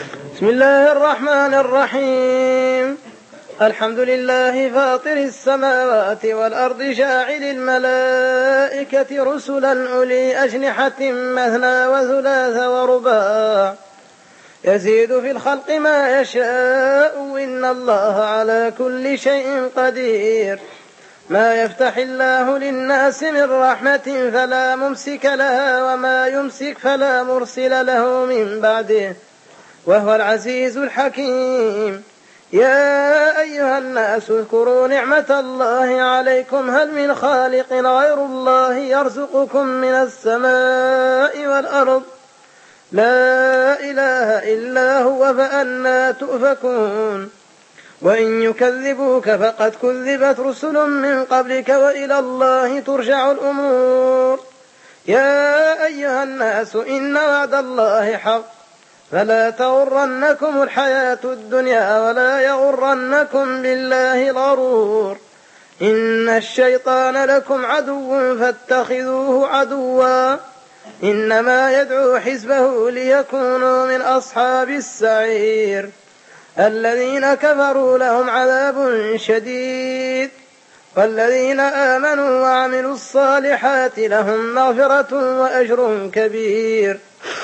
بسم الله الرحمن الرحيم. الحمد لله فاطر السماوات والأرض جاعل الملائكة رسلا أولي أجنحة مثنى وثلاث ورباع يزيد في الخلق ما يشاء إن الله على كل شيء قدير. ما يفتح الله للناس من رحمة فلا ممسك لها وما يمسك فلا مرسل له من بعده وهو العزيز الحكيم. يا أيها الناس اذكروا نعمة الله عليكم هل من خالق غير الله يرزقكم من السماء والأرض لا إله إلا هو فأنى تؤفكون. وإن يكذبوك فقد كذبت رسل من قبلك وإلى الله ترجع الأمور. يا أيها الناس إن وعد الله حق فلا تغرنكم الحياة الدنيا ولا يغرنكم بالله الغرور. إن الشيطان لكم عدو فاتخذوه عدوا إنما يدعو حزبه ليكونوا من أصحاب السعير. الذين كفروا لهم عذاب شديد والذين آمنوا وعملوا الصالحات لهم مغفرة وأجر كبير.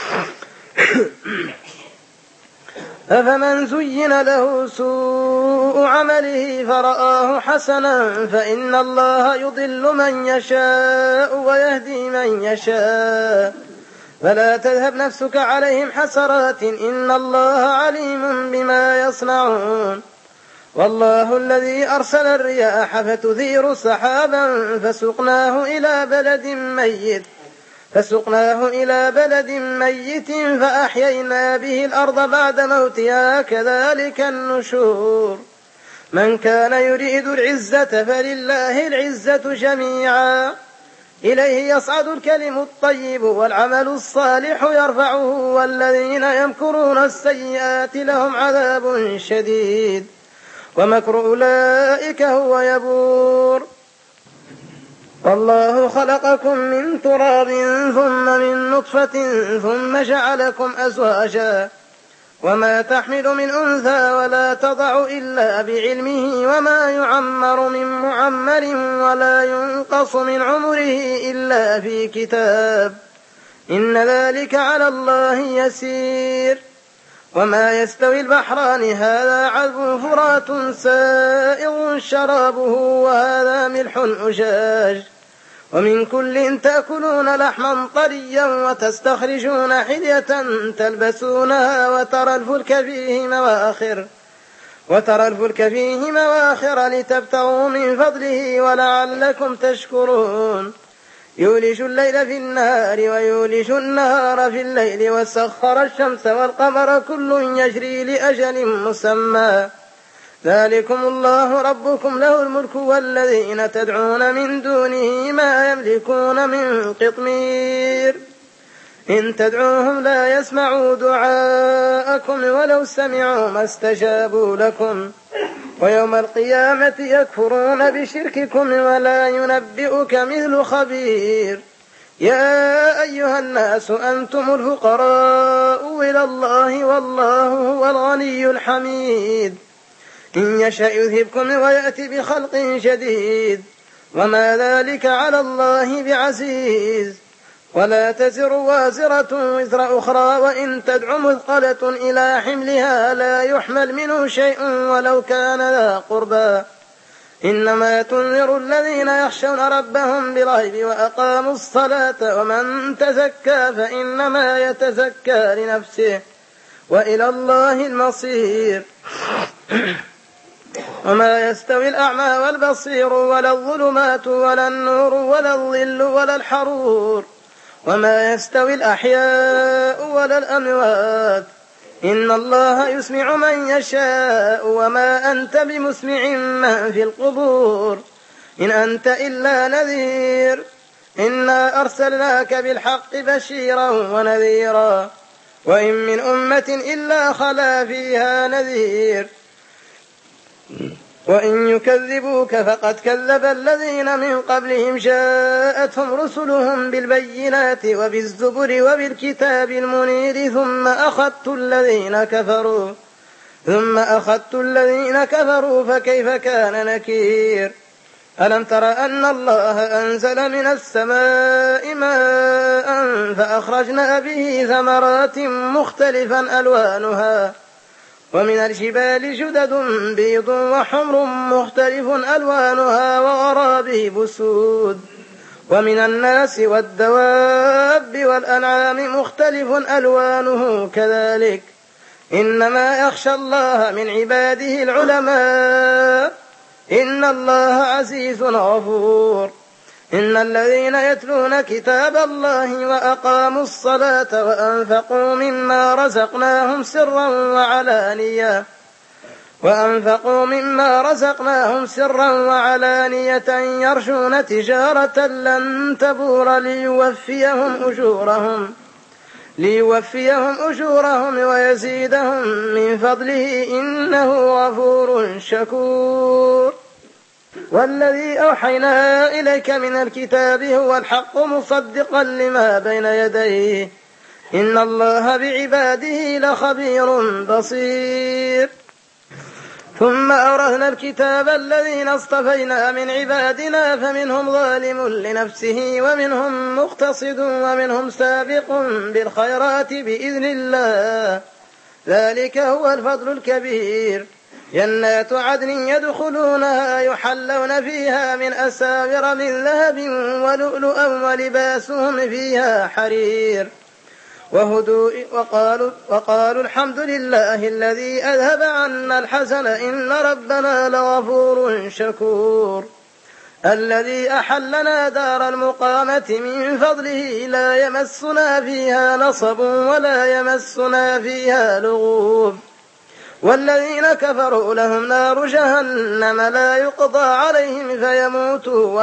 أفمن زين له سوء عمله فرآه حسنا فإن الله يضل من يشاء ويهدي من يشاء فلا تذهب نفسك عليهم حسرات إن الله عليم بما يصنعون. والله الذي أرسل الرياح فتثير سحابا فسقناه إلى بلد ميت فأحيينا به الأرض بعد موتها كذلك النشور. من كان يريد العزة فلله العزة جميعا إليه يصعد الكلم الطيب والعمل الصالح يرفعه والذين يمكرون السيئات لهم عذاب شديد ومكر أولئك هو يبور. والله خلقكم من تراب ثم من نطفة ثم جعلكم أزواجا وما تحمل من أنثى ولا تضع إلا بعلمه وما يعمر من معمر ولا ينقص من عمره إلا في كتاب إن ذلك على الله يسير. وما يستوي البحران هذا عذب فرات سائغ شرابه وهذا ملح أجاج ومن كل تأكلون لحما طريا وتستخرجون حلية تلبسونها وترى الفلك فيه مواخر لتبتغوا من فضله ولعلكم تشكرون. يولج الليل في النهار ويولج النهار في الليل وسخر الشمس والقمر كل يجري لأجل مسمى ذلكم الله ربكم له الملك والذين تدعون من دونه ما يملكون من قطمير إن تدعوهم لا يسمعوا دعاءكم ولو سمعوا ما استجابوا لكم ويوم القيامة يكفرون بشرككم ولا ينبئك مثل خبير. يا أيها الناس أنتم الفقراء إلى الله والله هو الغني الحميد. إن يشأ يذهبكم ويأتي بخلق جديد وما ذلك على الله بعزيز. ولا تزر وازرة وزر أخرى وإن تدع مثقلة إلى حملها لا يحمل منه شيء ولو كان ذا قربى إنما تنذر الذين يخشون ربهم بالغيب وأقاموا الصلاة ومن تزكى فإنما يتزكى لنفسه وإلى الله المصير. وما يستوي الأعمى والبصير ولا الظلمات ولا النور ولا الظل ولا الحرور وما يستوي الأحياء ولا الأموات إن الله يسمع من يشاء وما أنت بمسمع من في القبور إن أنت إلا نذير إنا أرسلناك بالحق بشيرا ونذيرا وإن من أمة إلا خلا فيها نذير وإن يكذبوك فقد كذب الذين من قبلهم جاءتهم رسلهم بالبينات وبالزبر وبالكتاب المنير ثم أخذت الذين كفروا فكيف كان نكير. ألم تر أن الله أنزل من السماء ماء فأخرجنا به ثمرات مختلفا ألوانها ومن الجبال جدد بيض وحمر مختلف ألوانها وغرابيب سود ومن الناس والدواب والأنعام مختلف ألوانه كذلك إنما يخشى الله من عباده العلماء إن الله عزيز غفور. إن الذين يتلون كتاب الله وأقاموا الصلاة وأنفقوا مما رزقناهم سرا وعلانية يرجون تجارة لن تبور ليوفيهم أجورهم ويزيدهم من فضله إنه غفور شكور. والذي أوحينا إليك من الكتاب هو الحق مصدقا لما بين يديه إن الله بعباده لخبير بصير. ثم أورثنا الكتاب الذين اصطفينا من عبادنا فمنهم ظالم لنفسه ومنهم مقتصد ومنهم سابق بالخيرات بإذن الله ذلك هو الفضل الكبير. جنات عدن يدخلونها يحلون فيها من أساور من ذهب ولؤلؤا ولباسهم فيها حرير وقالوا الحمد لله الذي أذهب عنا الحزن إن ربنا لغفور شكور. الذي أحلنا دار المقامة من فضله لا يمسنا فيها نصب ولا يمسنا فيها لغوب. والذين كفروا لهم نار جهنم لا يقضى عليهم فيموتوا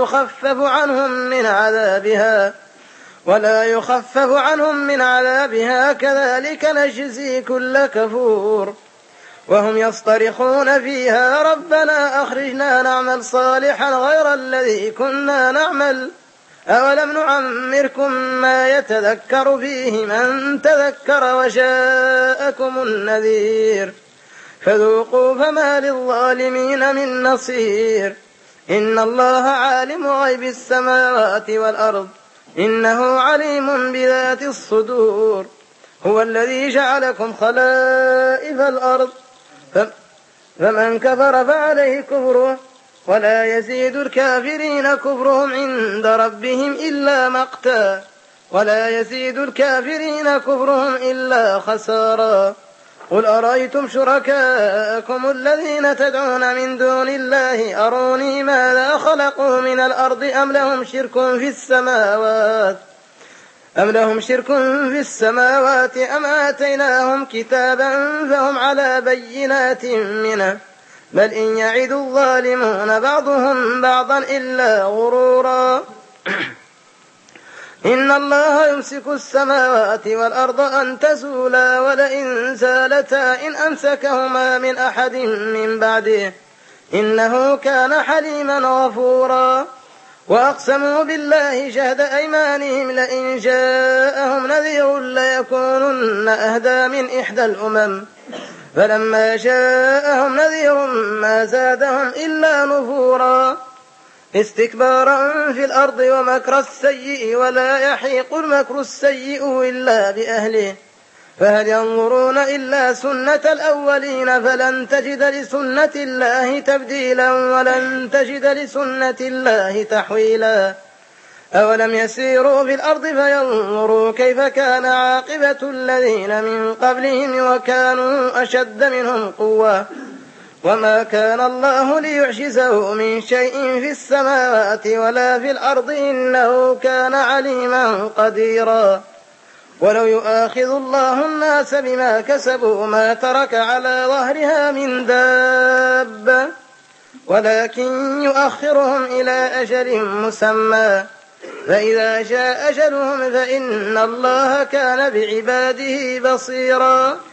ولا يخفف عنهم من عذابها كذلك نجزي كل كفور. وهم يصطرخون فيها ربنا أخرجنا نعمل صالحا غير الذي كنا نعمل أولم نعمركم ما يتذكر فيه من تذكر وجاءكم النذير فذوقوا فما للظالمين من نصير. إن الله عالم غيب السماوات والأرض إنه عليم بذات الصدور. هو الذي جعلكم خلائف الأرض فمن كفر فعليه كفره ولا يزيد الكافرين كفرهم عند ربهم إلا مقتا ولا يزيد الكافرين كفرهم إلا خسارا. قل أرأيتم شركاءكم الذين تدعون من دون الله أروني ماذا خلقوا من الأرض أم لهم شرك في السماوات أم آتيناهم كتابا فهم على بينات منه بل إن يعد الظالمون بعضهم بعضا إلا غرورا. إن الله يمسك السماوات والأرض أن تزولا ولئن زالتا إن أمسكهما من أحد من بعده إنه كان حليما غفورا. وأقسموا بالله جهد أيمانهم لئن جاءهم نذير ليكونن أهدى من إحدى الأمم فلما جاءهم نذير ما زادهم إلا نفورا استكبارا في الأرض ومكر السيء ولا يحيق المكر السيء إلا بأهله فهل ينظرون إلا سنة الأولين فلن تجد لسنة الله تبديلا ولن تجد لسنة الله تحويلا. أولم يسيروا في الأرض فينظروا كيف كان عاقبة الذين من قبلهم وكانوا أشد منهم قوة وما كان الله ليعجزه من شيء في السماوات ولا في الأرض إنه كان عليما قديرا. ولو يؤاخذ الله الناس بما كسبوا ما ترك على ظهرها من دابة ولكن يؤخرهم إلى أجل مسمى فإذا جاء أجلهم فإن الله كان بعباده بصيرا.